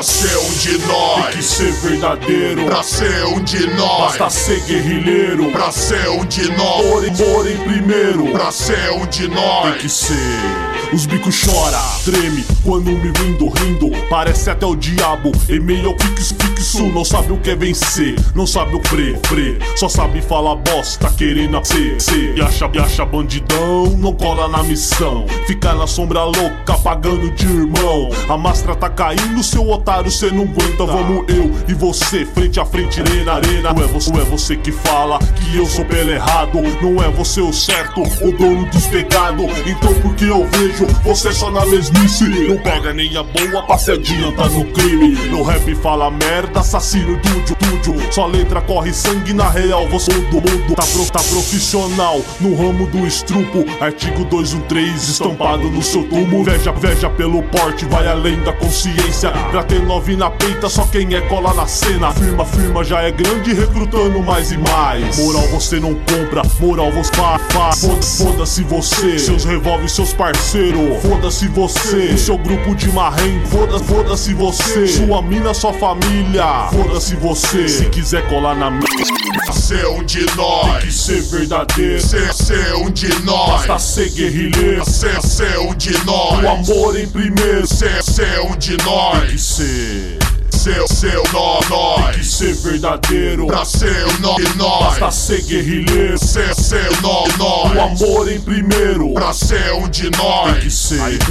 Pra ser um de nós, tem que ser verdadeiro. pra ser um de nós, Basta ser guerrilheiro. pra ser um de nós, Porém primeiro, pra ser um de nós. tem que ser. Os bicos chora, treme quando me rindo. Parece até o diabo, em meio ao fixo. Não sabe o que é vencer, não sabe o pre. Só sabe falar bosta, querendo ser. E acha bandidão, não cola na missão. Fica na sombra louca, pagando de irmão. A máscara tá caindo, seu otário, cê não aguenta. Vamos eu e você, frente a frente, arena. Não é você que fala que eu sou pelo errado. Não é você o certo, o dono dos pecados. Então por que eu vejo você só na mesmice? Não pega nem a boa pra se adiantar no crime. No rap fala merda, assassino, túdio. Sua letra corre sangue, na real você do mundo tá profissional no ramo do estrupo. Artigo 213 estampado no seu túmulo. Veja pelo porte, vai além da consciência. Pra ter 9 na peita, só quem é cola na cena. Firma já é grande, recrutando mais e mais. Moral você não compra, moral você faz. Foda-se você, seus revólver, seus parceiros. Foda-se você, o seu grupo de marrem. Foda-se você, sua mina, sua família. Foda-se você, se quiser colar na minha. Ser um de nós, Tem que ser verdadeiro. ser um de nós, Basta ser guerrilheiro. ser um de nós. O amor em primeiro. Ser um de Tem que nós, ser. ser nós. Tem que ser verdadeiro. Pra ser nós, Basta ser guerrilheiro. ser nós. O amor em primeiro. Pra ser um de nós. Tem que ser. Aí,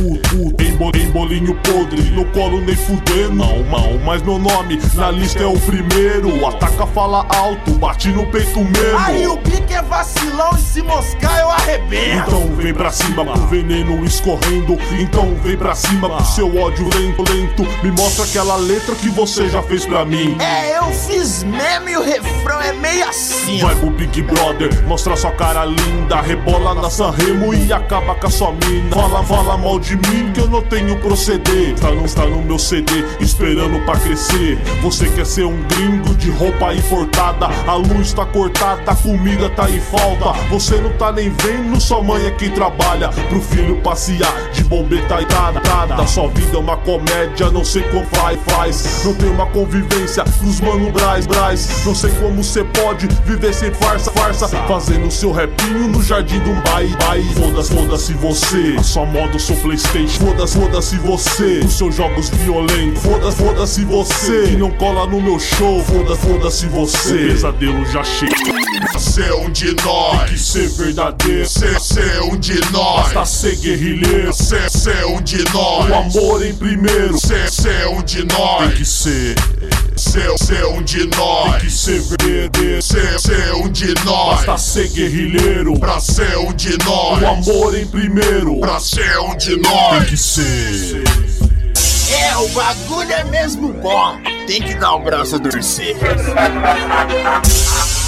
em bolinho podre, no colo nem fudendo. Não, mas meu nome na lista é o primeiro. Ataca, fala alto, bate no peito mesmo. Aí o Bic é vacilão e se moscar eu arrebento. Então vem pra cima com veneno escorrendo. Então vem pra cima com seu ódio lento. Me mostra aquela letra que você já fez pra mim. É, eu fiz mesmo e o refrão é meio assim, ó. Vai pro Big Brother, mostra sua cara linda. Rebola na Sanremo e acaba com a sua mina. Fala mal de mim que eu não tenho proceder. Está no meu CD, esperando pra crescer. Você quer ser um gringo de roupa importada. A luz tá cortada, a comida tá em falta. Você não tá nem vendo, sua mãe é quem trabalha. Pro filho passear de bombeta e tada. Sua vida é uma comédia, não sei como faz. Não tem uma convivência nos mano Braz. Não sei como cê pode viver sem farsa. Fazendo seu rapinho no jardim do baile. Foda-se você, a sua moda, o seu Playstation. Foda-se você, os seus jogos violentos. Foda-se você, que não cola no meu show. Foda-se você, o pesadelo já chega. Ser um de Tem que nós, ser verdadeiro. ser um de Basta nós. ser guerrilheiro. Ser um de O nós. amor em primeiro. Ser um de Tem nós. que ser. Ser um de Tem nós. que ser verdadeiro. Ser um de Basta nós. ser guerrilheiro. Pra ser um de O nós. amor em primeiro. Pra ser um de Tem nós. que ser. É, o bagulho é mesmo bom. Tem que dar o braço a torcer.